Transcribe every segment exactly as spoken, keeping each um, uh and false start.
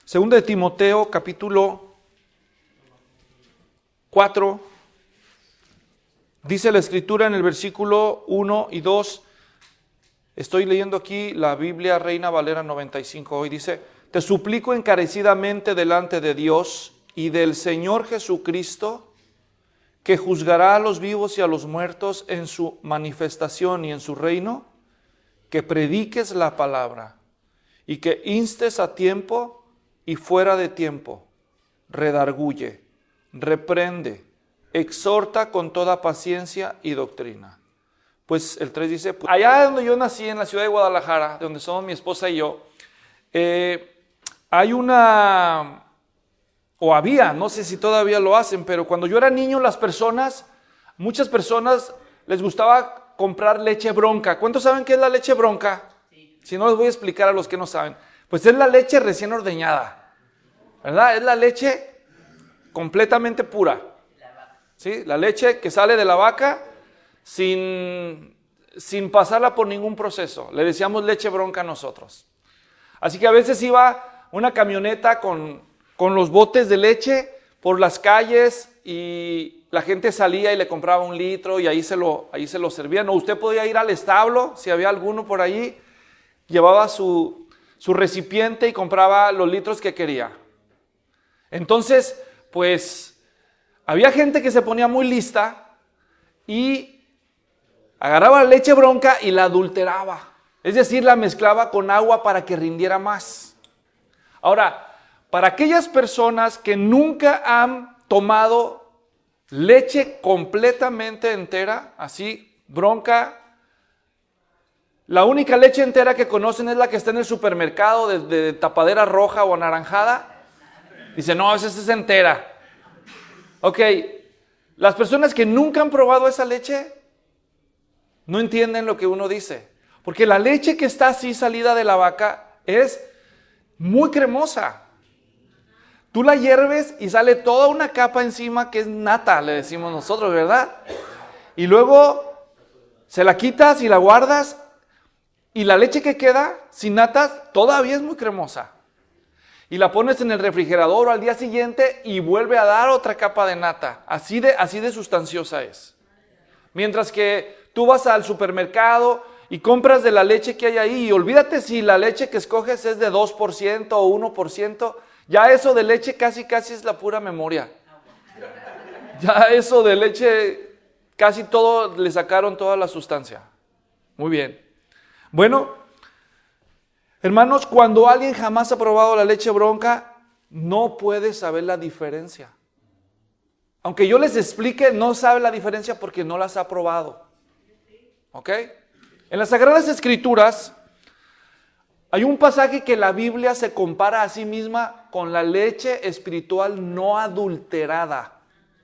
Segunda de Timoteo, capítulo cuatro, dice la Escritura en el versículo uno y dos, estoy leyendo aquí la Biblia Reina Valera noventa y cinco hoy, dice: te suplico encarecidamente delante de Dios y del Señor Jesucristo, que juzgará a los vivos y a los muertos en su manifestación y en su reino, que prediques la palabra y que instes a tiempo y fuera de tiempo, redarguye, reprende, exhorta con toda paciencia y doctrina. Pues el tres dice, pues, allá donde yo nací, en la ciudad de Guadalajara, de donde somos mi esposa y yo, eh, hay una, o había, no sé si todavía lo hacen, pero cuando yo era niño las personas, muchas personas les gustaba comprar leche bronca. ¿Cuántos saben qué es la leche bronca? Sí. Si no, les voy a explicar a los que no saben. Pues es la leche recién ordeñada, ¿verdad? Es la leche completamente pura. ¿Sí? La leche que sale de la vaca sin, sin pasarla por ningún proceso. Le decíamos leche bronca a nosotros. Así que a veces iba una camioneta con, con los botes de leche por las calles y la gente salía y le compraba un litro y ahí se lo, ahí se lo servían. O usted podía ir al establo, si había alguno por ahí, llevaba su, su recipiente y compraba los litros que quería. Entonces, pues, había gente que se ponía muy lista y agarraba la leche bronca y la adulteraba. Es decir, la mezclaba con agua para que rindiera más. Ahora, para aquellas personas que nunca han tomado leche completamente entera, así, bronca, la única leche entera que conocen es la que está en el supermercado de, de tapadera roja o anaranjada. Dice, no, esa es entera. Ok, las personas que nunca han probado esa leche no entienden lo que uno dice. Porque la leche que está así salida de la vaca es muy cremosa. Tú la hierves y sale toda una capa encima que es nata, le decimos nosotros, ¿verdad? Y luego se la quitas y la guardas y la leche que queda sin natas todavía es muy cremosa. Y la pones en el refrigerador al día siguiente y vuelve a dar otra capa de nata. Así de, así de sustanciosa es. Mientras que tú vas al supermercado y compras de la leche que hay ahí y olvídate si la leche que escoges es de dos por ciento o uno por ciento. Ya eso de leche casi casi es la pura memoria. Ya eso de leche casi todo le sacaron toda la sustancia. Muy bien. Bueno, hermanos, cuando alguien jamás ha probado la leche bronca, no puede saber la diferencia. Aunque yo les explique, no sabe la diferencia porque no las ha probado. ¿Ok? En las Sagradas Escrituras hay un pasaje que la Biblia se compara a sí misma con la leche espiritual no adulterada.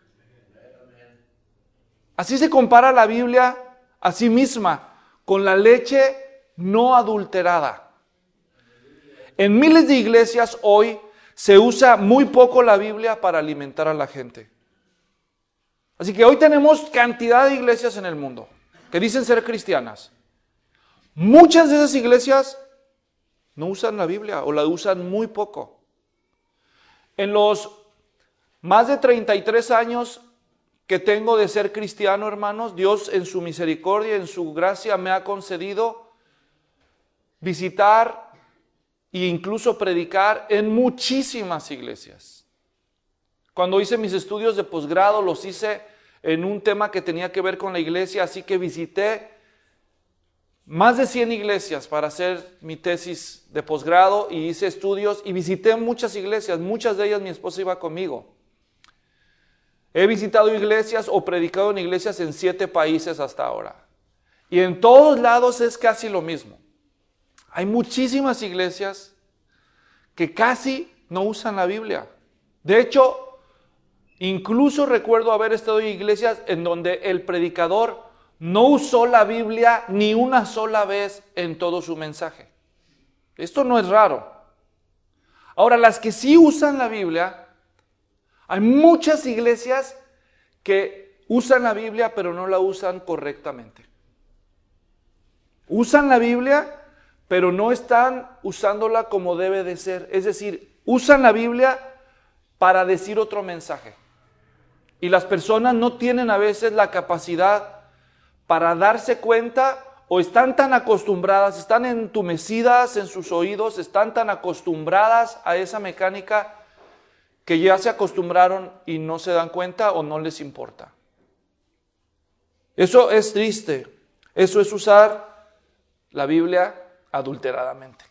Así se compara la Biblia a sí misma con la leche no adulterada. En miles de iglesias hoy se usa muy poco la Biblia para alimentar a la gente. Así que hoy tenemos cantidad de iglesias en el mundo que dicen ser cristianas. Muchas de esas iglesias no usan la Biblia o la usan muy poco. En los más de treinta y tres años que tengo de ser cristiano, hermanos, Dios en su misericordia, en su gracia me ha concedido visitar e incluso predicar en muchísimas iglesias. Cuando hice mis estudios de posgrado, los hice en un tema que tenía que ver con la iglesia, así que visité más de cien iglesias para hacer mi tesis de posgrado y hice estudios y visité muchas iglesias, muchas de ellas mi esposa iba conmigo. He visitado iglesias o predicado en iglesias en siete países hasta ahora. Y en todos lados es casi lo mismo. Hay muchísimas iglesias que casi no usan la Biblia. De hecho, incluso recuerdo haber estado en iglesias en donde el predicador no usó la Biblia ni una sola vez en todo su mensaje. Esto no es raro. Ahora, las que sí usan la Biblia, hay muchas iglesias que usan la Biblia pero no la usan correctamente. Usan la Biblia pero no están usándola como debe de ser. Es decir, usan la Biblia para decir otro mensaje. Y las personas no tienen a veces la capacidad para darse cuenta, o están tan acostumbradas, están entumecidas en sus oídos, están tan acostumbradas a esa mecánica que ya se acostumbraron y no se dan cuenta o no les importa. Eso es triste. Eso es usar la Biblia adulteradamente.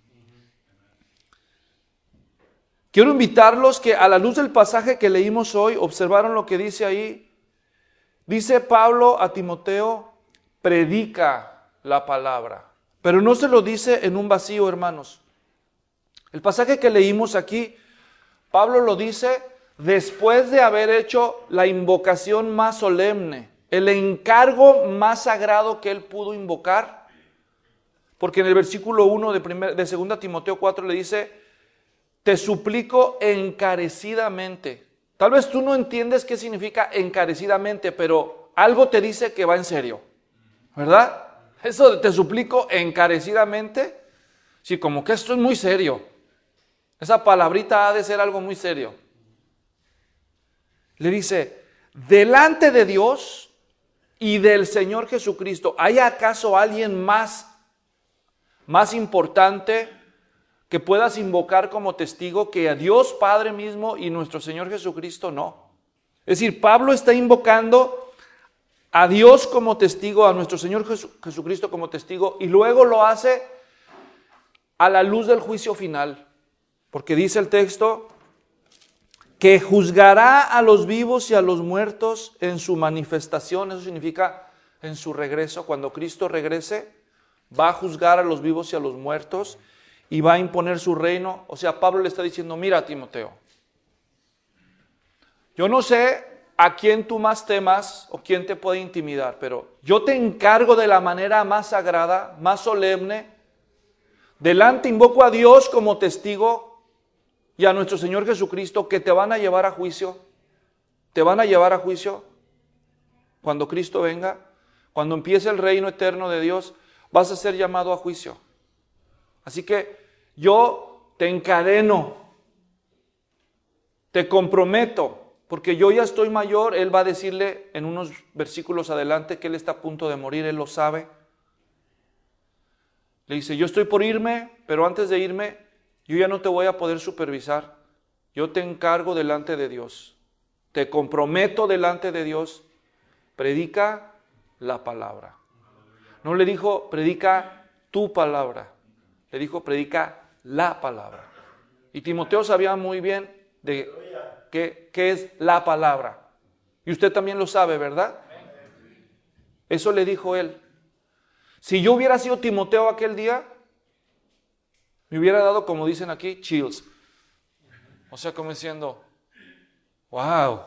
Quiero invitarlos que a la luz del pasaje que leímos hoy, observaron lo que dice ahí. Dice Pablo a Timoteo, predica la palabra. Pero no se lo dice en un vacío, hermanos. El pasaje que leímos aquí, Pablo lo dice después de haber hecho la invocación más solemne, el encargo más sagrado que él pudo invocar. Porque en el versículo uno de, primer, de segunda Timoteo cuatro le dice, te suplico encarecidamente. Tal vez tú no entiendes qué significa encarecidamente, pero algo te dice que va en serio, ¿verdad? Eso de te suplico encarecidamente, sí, como que esto es muy serio. Esa palabrita ha de ser algo muy serio. Le dice, delante de Dios y del Señor Jesucristo, ¿hay acaso alguien más, más importante que puedas invocar como testigo que a Dios Padre mismo y nuestro Señor Jesucristo? No. Es decir, Pablo está invocando a Dios como testigo, a nuestro Señor Jesu- Jesucristo como testigo, y luego lo hace a la luz del juicio final. Porque dice el texto, que juzgará a los vivos y a los muertos en su manifestación. Eso significa en su regreso. Cuando Cristo regrese, va a juzgar a los vivos y a los muertos y va a imponer su reino. O sea, Pablo le está diciendo, mira, Timoteo, yo no sé a quién tú más temas o quién te puede intimidar, pero yo te encargo de la manera más sagrada, más solemne. Delante invoco a Dios como testigo y a nuestro Señor Jesucristo, que te van a llevar a juicio. Te van a llevar a juicio cuando Cristo venga. Cuando empiece el reino eterno de Dios, vas a ser llamado a juicio. Así que yo te encadeno, te comprometo, porque yo ya estoy mayor. Él va a decirle en unos versículos adelante que él está a punto de morir, él lo sabe. Le dice, yo estoy por irme, pero antes de irme, yo ya no te voy a poder supervisar. Yo te encargo delante de Dios. Te comprometo delante de Dios. Predica la palabra. No le dijo, predica tu palabra. Le dijo, predica la palabra. Y Timoteo sabía muy bien de qué, qué es la palabra. Y usted también lo sabe, ¿verdad? Eso le dijo él. Si yo hubiera sido Timoteo aquel día, me hubiera dado, como dicen aquí, chills. O sea, como diciendo, wow.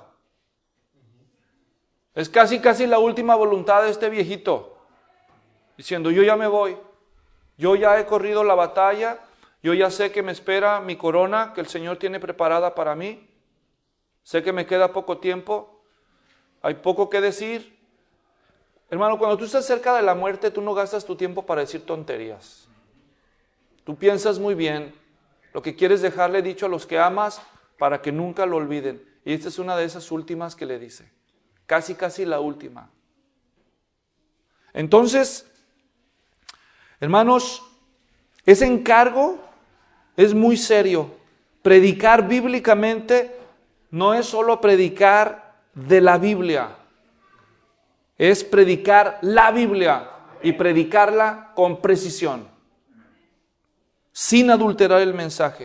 Es casi, casi la última voluntad de este viejito. Diciendo, yo ya me voy. Yo ya he corrido la batalla. Yo ya sé que me espera mi corona que el Señor tiene preparada para mí. Sé que me queda poco tiempo. Hay poco que decir. Hermano, cuando tú estás cerca de la muerte, tú no gastas tu tiempo para decir tonterías. Tú piensas muy bien lo que quieres dejarle dicho a los que amas para que nunca lo olviden. Y esta es una de esas últimas que le dice. Casi, casi la última. Entonces, hermanos, ese encargo es muy serio. Predicar bíblicamente no es solo predicar de la Biblia. Es predicar la Biblia y predicarla con precisión, sin adulterar el mensaje.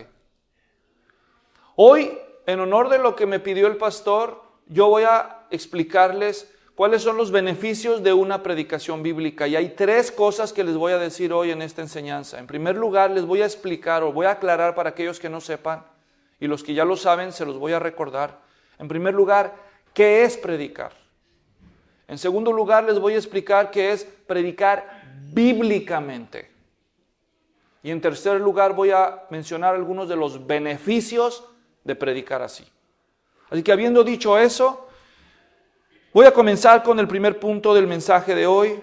Hoy, en honor de lo que me pidió el pastor, yo voy a explicarles cuáles son los beneficios de una predicación bíblica. Y hay tres cosas que les voy a decir hoy en esta enseñanza. En primer lugar, les voy a explicar o voy a aclarar para aquellos que no sepan, y los que ya lo saben se los voy a recordar. En primer lugar, ¿qué es predicar? En segundo lugar, les voy a explicar qué es predicar bíblicamente. Y en tercer lugar, voy a mencionar algunos de los beneficios de predicar así. Así que habiendo dicho eso, voy a comenzar con el primer punto del mensaje de hoy.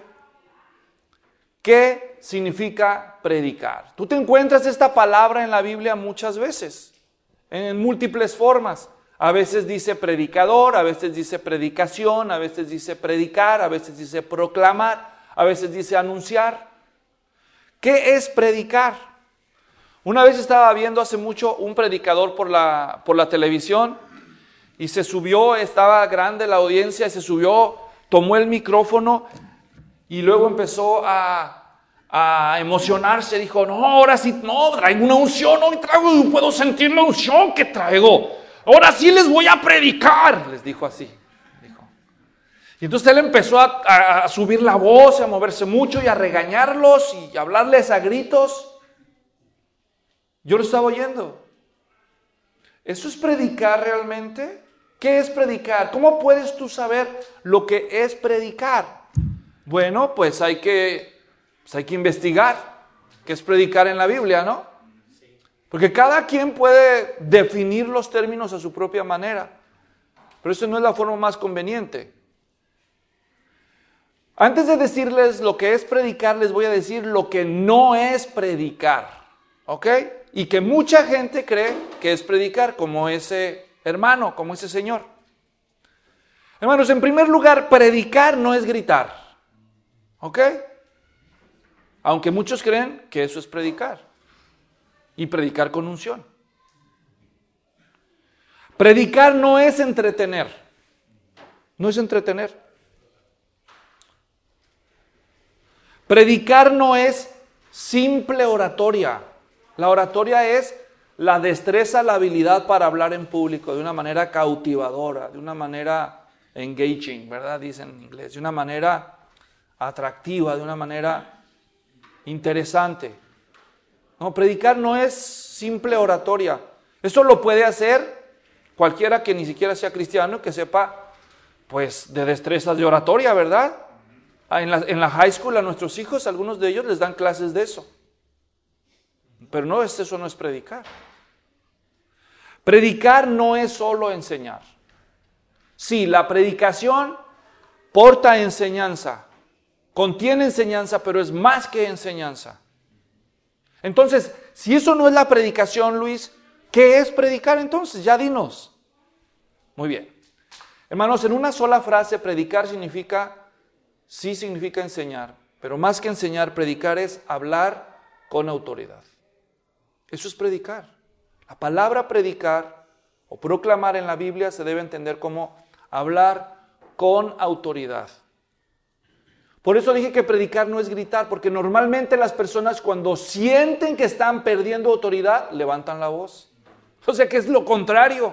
¿Qué significa predicar? Tú te encuentras esta palabra en la Biblia muchas veces. en múltiples formas. A veces dice predicador, a veces dice predicación, a veces dice predicar, a veces dice proclamar, a veces dice anunciar. ¿Qué es predicar? Una vez estaba viendo hace mucho un predicador por la, por la televisión y se subió, estaba grande la audiencia, se subió, tomó el micrófono y luego empezó a, a emocionarse. Dijo, no, ahora sí, no, traigo una unción, hoy traigo, puedo sentir la unción que traigo. Ahora sí les voy a predicar, les dijo así. Dijo. Y entonces él empezó a, a, a subir la voz, a moverse mucho y a regañarlos y a hablarles a gritos. Yo lo estaba oyendo. ¿Eso es predicar realmente? ¿Qué es predicar? ¿Cómo puedes tú saber lo que es predicar? Bueno, pues hay que, pues hay que investigar qué es predicar en la Biblia, ¿no? Porque cada quien puede definir los términos a su propia manera, pero eso no es la forma más conveniente. Antes de decirles lo que es predicar, les voy a decir lo que no es predicar, ¿ok? Y que mucha gente cree que es predicar, como ese hermano, como ese señor. Hermanos, en primer lugar, predicar no es gritar, ¿ok? Aunque muchos creen que eso es predicar. Y predicar con unción. Predicar no es entretener. No es entretener. Predicar no es simple oratoria. La oratoria es la destreza, la habilidad para hablar en público de una manera cautivadora, de una manera engaging, ¿verdad? Dicen en inglés, de una manera atractiva, de una manera interesante. No, predicar no es simple oratoria. Eso lo puede hacer cualquiera que ni siquiera sea cristiano, que sepa, pues, de destrezas de oratoria, ¿verdad? En la, en la high school a nuestros hijos, algunos de ellos les dan clases de eso. Pero no, eso no es predicar. Predicar no es solo enseñar. Sí, la predicación porta enseñanza, contiene enseñanza, pero es más que enseñanza. Entonces, si eso no es la predicación, Luis, ¿qué es predicar entonces? Ya dinos. Muy bien. Hermanos, en una sola frase, predicar significa, sí significa enseñar, pero más que enseñar, predicar es hablar con autoridad. Eso es predicar. La palabra predicar o proclamar en la Biblia se debe entender como hablar con autoridad. Por eso dije que predicar no es gritar, porque normalmente las personas cuando sienten que están perdiendo autoridad, levantan la voz. O sea que es lo contrario.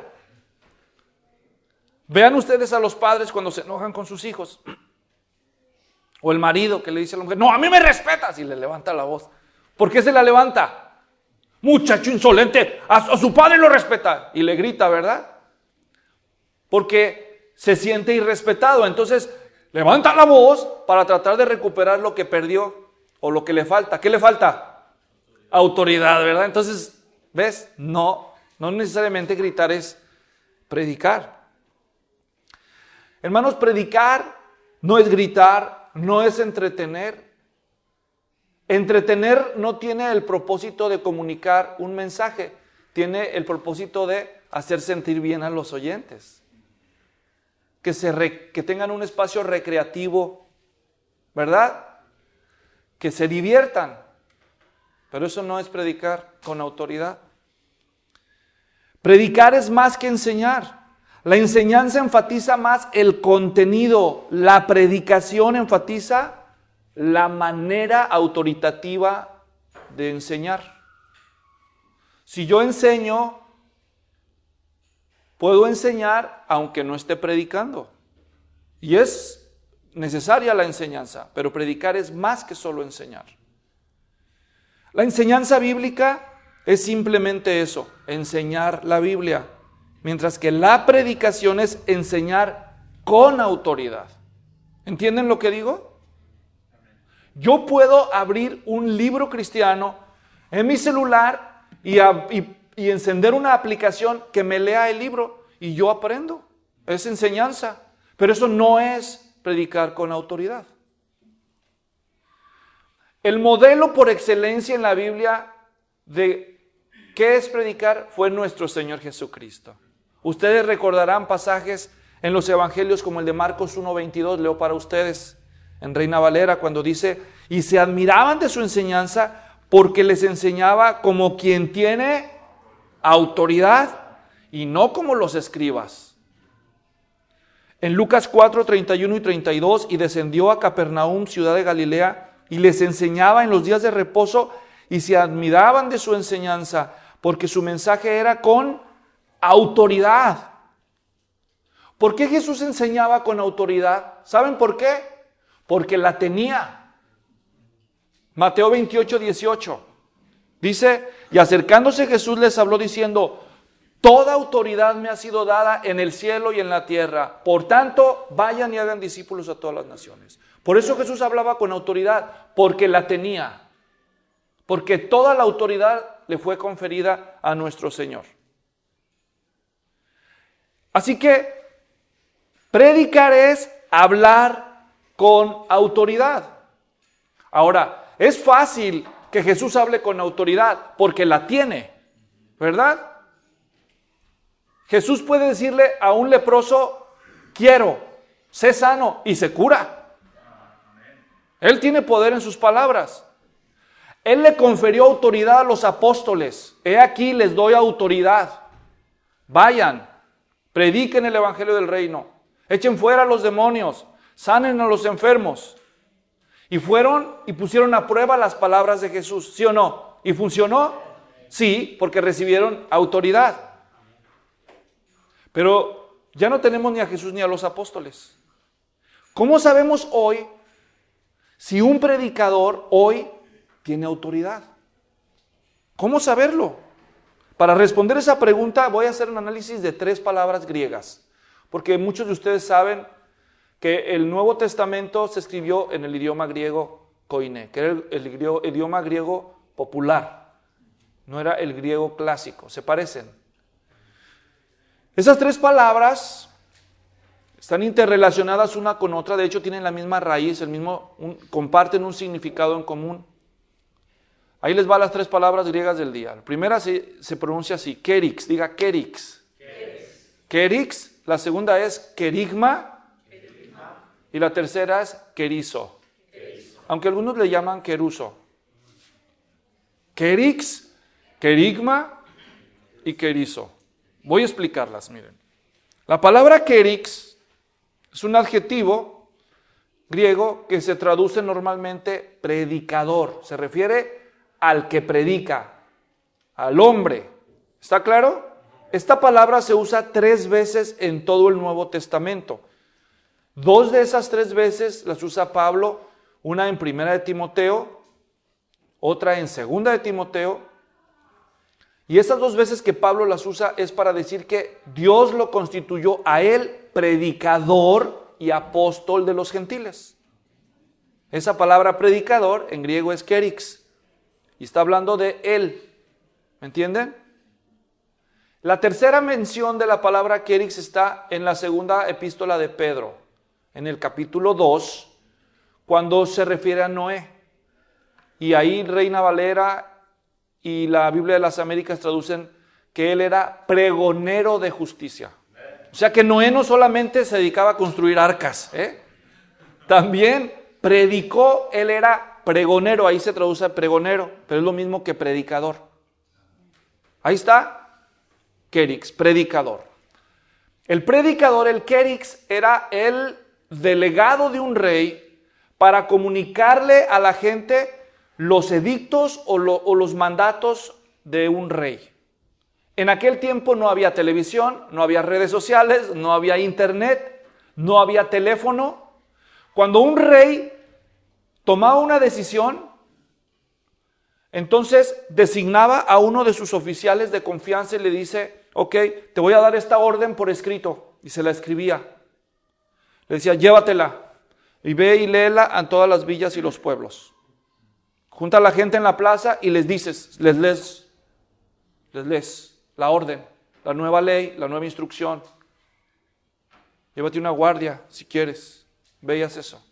Vean ustedes a los padres cuando se enojan con sus hijos. O el marido que le dice a la mujer, no, a mí me respetas, y le levanta la voz. ¿Por qué se la levanta? Muchacho insolente, a, a su padre lo respeta. Y le grita, ¿verdad? Porque se siente irrespetado. Entonces levanta la voz para tratar de recuperar lo que perdió o lo que le falta. ¿Qué le falta? Autoridad, ¿verdad? Entonces, ¿ves? No, no necesariamente gritar es predicar. Hermanos, predicar no es gritar, no es entretener. Entretener no tiene el propósito de comunicar un mensaje, tiene el propósito de hacer sentir bien a los oyentes. Que, se re, que tengan un espacio recreativo, ¿verdad? Que se diviertan. Pero eso no es predicar con autoridad. Predicar es más que enseñar. La enseñanza enfatiza más el contenido. La predicación enfatiza la manera autoritativa de enseñar. Si yo enseño, puedo enseñar aunque no esté predicando. Y es necesaria la enseñanza, pero predicar es más que solo enseñar. La enseñanza bíblica es simplemente eso, enseñar la Biblia, mientras que la predicación es enseñar con autoridad. ¿Entienden lo que digo? Yo puedo abrir un libro cristiano en mi celular y, a, y, y encender una aplicación que me lea el libro y yo aprendo. Es enseñanza, pero eso no es predicar con autoridad. El modelo por excelencia en la Biblia de ¿Qué es predicar? Fue nuestro Señor Jesucristo. Ustedes recordarán pasajes en los evangelios como el de Marcos uno veintidós, leo para ustedes, en Reina Valera, cuando dice, y se admiraban de su enseñanza porque les enseñaba como quien tiene autoridad y no como los escribas. En Lucas cuatro, treinta y uno y treinta y dos, y descendió a Capernaum, ciudad de Galilea, y les enseñaba en los días de reposo, y se admiraban de su enseñanza, porque su mensaje era con autoridad. ¿Por qué Jesús enseñaba con autoridad? ¿Saben por qué? Porque la tenía. Mateo veintiocho, dieciocho. Dice, y acercándose Jesús les habló diciendo, toda autoridad me ha sido dada en el cielo y en la tierra. Por tanto, vayan y hagan discípulos a todas las naciones. Por eso Jesús hablaba con autoridad, porque la tenía. Porque toda la autoridad le fue conferida a nuestro Señor. Así que, predicar es hablar con autoridad. Ahora, es fácil que Jesús hable con autoridad, porque la tiene, ¿verdad? Jesús puede decirle a un leproso, quiero, sé sano, y se cura. Él tiene poder en sus palabras. Él le confirió autoridad a los apóstoles. He aquí les doy autoridad. Vayan, prediquen el evangelio del reino, echen fuera a los demonios, sanen a los enfermos. Y fueron y pusieron a prueba las palabras de Jesús, ¿sí o no? ¿Y funcionó? Sí, porque recibieron autoridad. Pero ya no tenemos ni a Jesús ni a los apóstoles. ¿Cómo sabemos hoy si un predicador hoy tiene autoridad? ¿Cómo saberlo? Para responder esa pregunta voy a hacer un análisis de tres palabras griegas, porque muchos de ustedes saben que el Nuevo Testamento se escribió en el idioma griego koine, que era el, el, el idioma griego popular, no era el griego clásico, se parecen. Esas tres palabras están interrelacionadas una con otra, de hecho tienen la misma raíz, el mismo, un, comparten un significado en común. Ahí les va las tres palabras griegas del día. La primera se, se pronuncia así, kerix, diga kerix. Kerix, la segunda es kerigma, y la tercera es kerizo, aunque algunos le llaman keruso. Kerix, kerigma y kerizo. Voy a explicarlas, miren. La palabra kerix es un adjetivo griego que se traduce normalmente predicador. Se refiere al que predica, al hombre. ¿Está claro? Esta palabra se usa tres veces en todo el Nuevo Testamento. Dos de esas tres veces las usa Pablo, una en Primera de Timoteo, otra en Segunda de Timoteo. Y esas dos veces que Pablo las usa es para decir que Dios lo constituyó a él predicador y apóstol de los gentiles. Esa palabra predicador en griego es kerix y está hablando de él. ¿Me entienden? La tercera mención de la palabra kerix está en la segunda epístola de Pedro, en el capítulo dos, cuando se refiere a Noé. Y ahí Reina Valera y la Biblia de las Américas traducen que él era pregonero de justicia. O sea que Noé no solamente se dedicaba a construir arcas, ¿eh? También predicó, él era pregonero, ahí se traduce pregonero, pero es lo mismo que predicador. Ahí está, kerix, predicador. El predicador, el kerix, era el delegado de un rey para comunicarle a la gente los edictos o, lo, o los mandatos de un rey. En aquel tiempo no había televisión, no había redes sociales, no había internet, no había teléfono. Cuando un rey tomaba una decisión, entonces designaba a uno de sus oficiales de confianza y le dice, ok, te voy a dar esta orden por escrito, y se la escribía. Le decía, llévatela y ve y léela a todas las villas y los pueblos. Junta a la gente en la plaza y les dices, les lees, les lees la orden, la nueva ley, la nueva instrucción. Llévate una guardia si quieres, ve y haz eso.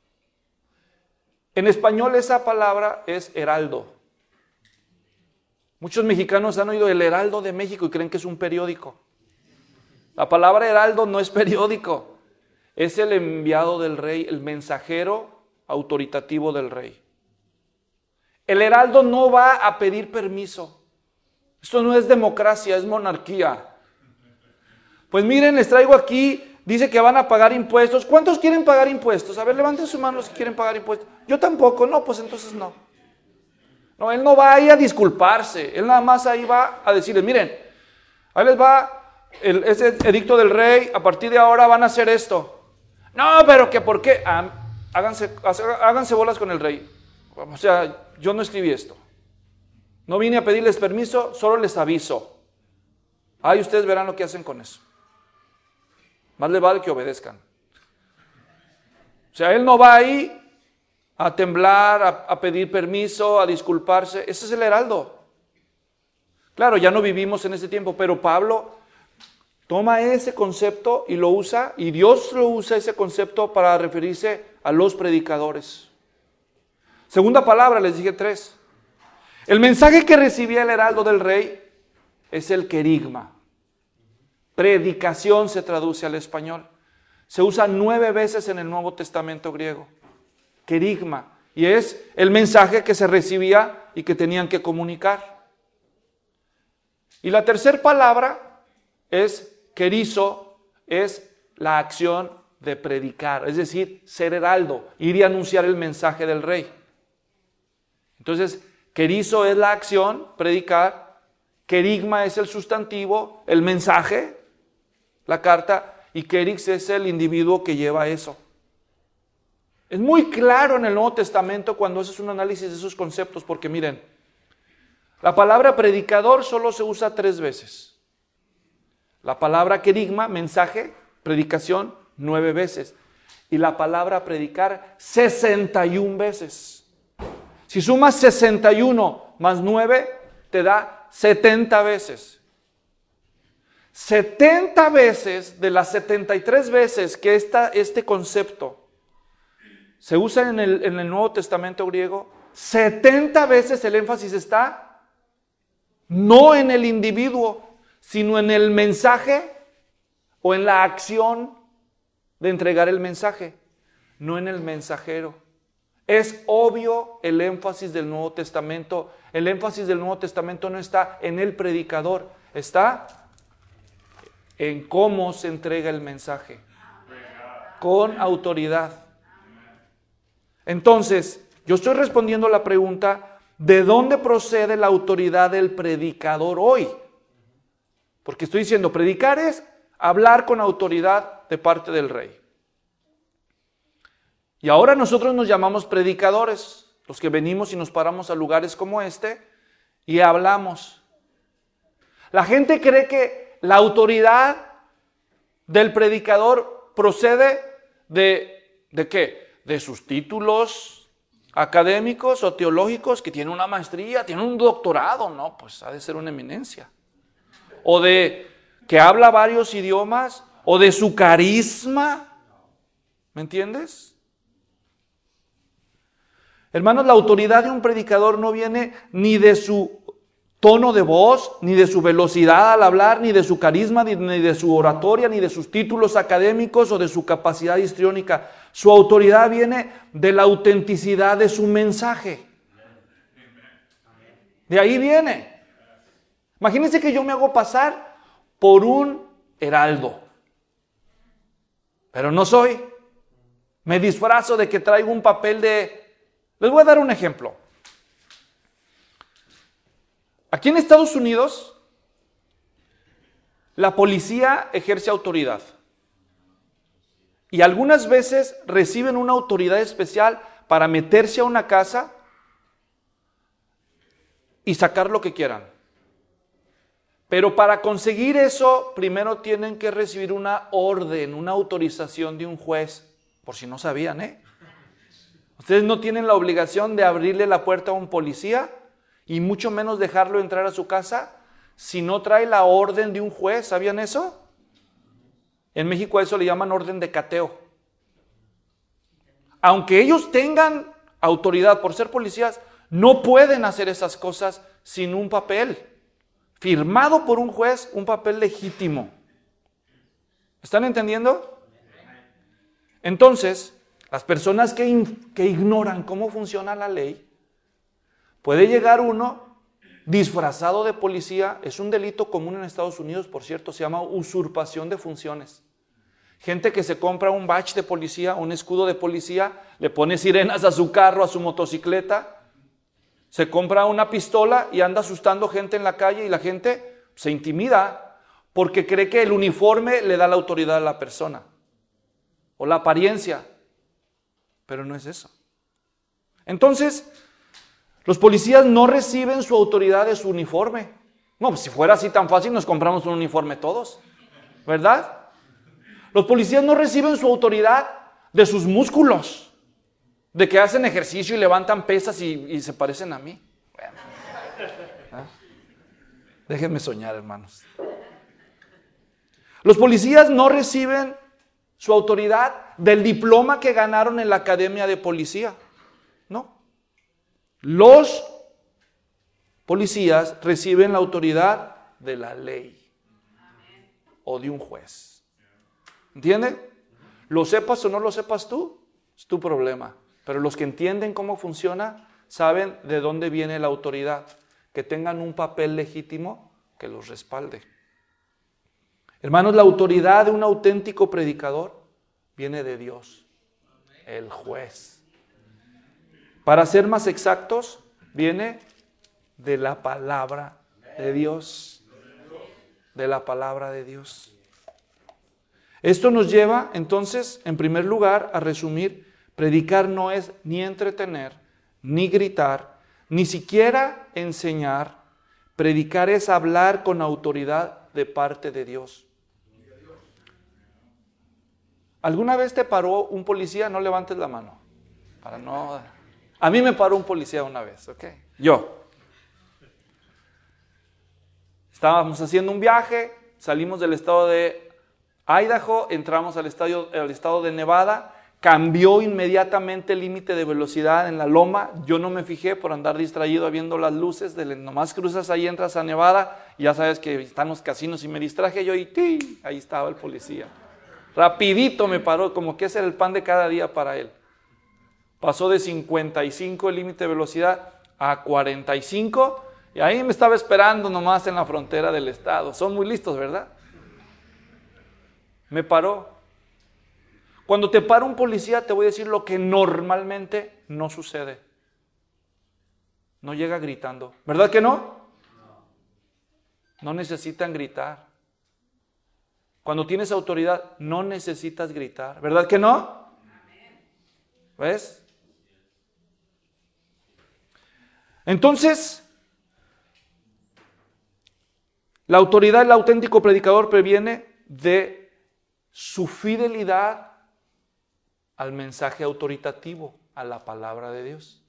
En español esa palabra es heraldo. Muchos mexicanos han oído el Heraldo de México y creen que es un periódico. La palabra heraldo no es periódico, es el enviado del rey, el mensajero autoritativo del rey. El heraldo no va a pedir permiso. Esto no es democracia, es monarquía. Pues miren, les traigo aquí, dice que van a pagar impuestos. ¿Cuántos quieren pagar impuestos? A ver, levanten su mano los que quieren pagar impuestos. Yo tampoco, no, pues entonces no. No, él no va ahí a disculparse, él nada más ahí va a decirles, miren, ahí les va el, ese edicto del rey, a partir de ahora van a hacer esto. No, pero que por qué, ah, háganse, háganse bolas con el rey. O sea, yo no escribí esto. No vine a pedirles permiso, solo les aviso. Ahí ustedes verán lo que hacen con eso. Más les vale que obedezcan. O sea, él no va ahí a temblar, a, a pedir permiso, a disculparse. Ese es el heraldo. Claro, ya no vivimos en ese tiempo, pero Pablo toma ese concepto y lo usa, y Dios lo usa ese concepto para referirse a los predicadores. Segunda palabra, les dije tres. El mensaje que recibía el heraldo del rey es el querigma. Predicación se traduce al español. Se usa nueve veces en el Nuevo Testamento griego. Querigma. Y es el mensaje que se recibía y que tenían que comunicar. Y la tercera palabra es querizo, es la acción de predicar, es decir, ser heraldo, ir y anunciar el mensaje del rey. Entonces, querizo es la acción, predicar, querigma es el sustantivo, el mensaje, la carta, y querix es el individuo que lleva eso. Es muy claro en el Nuevo Testamento cuando haces un análisis de esos conceptos, porque miren, la palabra predicador solo se usa tres veces. La palabra querigma, mensaje, predicación, nueve veces. Y la palabra predicar, sesenta y una veces. Si sumas sesenta y uno más nueve, te da setenta veces. setenta veces de las setenta y tres veces que esta, este concepto se usa en el, en el Nuevo Testamento griego, setenta veces el énfasis está no en el individuo, sino en el mensaje o en la acción de entregar el mensaje, no en el mensajero. Es obvio el énfasis del Nuevo Testamento. El énfasis del Nuevo Testamento no está en el predicador, está en cómo se entrega el mensaje, con autoridad. Entonces, yo estoy respondiendo a la pregunta, ¿de dónde procede la autoridad del predicador hoy? Porque estoy diciendo, predicar es hablar con autoridad de parte del rey. Y ahora nosotros nos llamamos predicadores, los que venimos y nos paramos a lugares como este y hablamos. La gente cree que la autoridad del predicador procede de, ¿de qué? De sus títulos académicos o teológicos, que tiene una maestría, tiene un doctorado, no, pues ha de ser una eminencia. O de que habla varios idiomas, o de su carisma, ¿me entiendes? Hermanos, la autoridad de un predicador no viene ni de su tono de voz, ni de su velocidad al hablar, ni de su carisma, ni de su oratoria, ni de sus títulos académicos o de su capacidad histriónica. Su autoridad viene de la autenticidad de su mensaje. De ahí viene. Imagínense que yo me hago pasar por un heraldo, pero no soy. Me disfrazo de que traigo un papel de... Les voy a dar un ejemplo. Aquí en Estados Unidos, la policía ejerce autoridad. Y algunas veces reciben una autoridad especial para meterse a una casa y sacar lo que quieran. Pero para conseguir eso, primero tienen que recibir una orden, una autorización de un juez. Por si no sabían, ¿eh? Ustedes no tienen la obligación de abrirle la puerta a un policía y mucho menos dejarlo entrar a su casa si no trae la orden de un juez. ¿Sabían eso? En México a eso le llaman orden de cateo. Aunque ellos tengan autoridad por ser policías, no pueden hacer esas cosas sin un papel, firmado por un juez, un papel legítimo. ¿Están entendiendo? Entonces, las personas que, in, que ignoran cómo funciona la ley, puede llegar uno disfrazado de policía. Es un delito común en Estados Unidos, por cierto, se llama usurpación de funciones. Gente que se compra un badge de policía, un escudo de policía, le pone sirenas a su carro, a su motocicleta, se compra una pistola y anda asustando gente en la calle y la gente se intimida porque cree que el uniforme le da la autoridad a la persona o la apariencia, pero no es eso. Entonces, los policías no reciben su autoridad de su uniforme. No, pues si fuera así tan fácil nos compramos un uniforme todos, ¿verdad? Los policías no reciben su autoridad de sus músculos, de que hacen ejercicio y levantan pesas y, y se parecen a mí. Bueno, ¿eh? Déjenme soñar, hermanos. Los policías no reciben su autoridad del diploma que ganaron en la academia de policía. No. Los policías reciben la autoridad de la ley o de un juez. ¿Entienden? Lo sepas o no lo sepas tú, es tu problema. Pero los que entienden cómo funciona, saben de dónde viene la autoridad. Que tengan un papel legítimo que los respalde. Hermanos, la autoridad de un auténtico predicador viene de Dios, el juez. Para ser más exactos, viene de la palabra de Dios. De la palabra de Dios. Esto nos lleva, entonces, en primer lugar, a resumir, predicar no es ni entretener, ni gritar, ni siquiera enseñar. Predicar es hablar con autoridad de parte de Dios. ¿Alguna vez te paró un policía? No levantes la mano. Para no... A mí me paró un policía una vez, ¿ok? Yo. Estábamos haciendo un viaje, salimos del estado de Idaho, entramos al, estadio, al estado de Nevada, cambió inmediatamente el límite de velocidad en la loma. Yo no me fijé por andar distraído viendo las luces, de, nomás cruzas ahí, entras a Nevada, y ya sabes que están los casinos y me distraje yo y ¡tí! Ahí estaba el policía. Rapidito me paró, como que ese era el pan de cada día para él. Pasó de cincuenta y cinco el límite de velocidad a cuarenta y cinco y ahí me estaba esperando nomás en la frontera del estado. Son muy listos, ¿verdad? Me paró. Cuando te para un policía te voy a decir lo que normalmente no sucede. No llega gritando. ¿Verdad que no? No necesitan gritar. Cuando tienes autoridad no necesitas gritar. ¿Verdad que no? ¿Ves? Entonces, la autoridad del auténtico predicador previene de su fidelidad al mensaje autoritativo, a la palabra de Dios.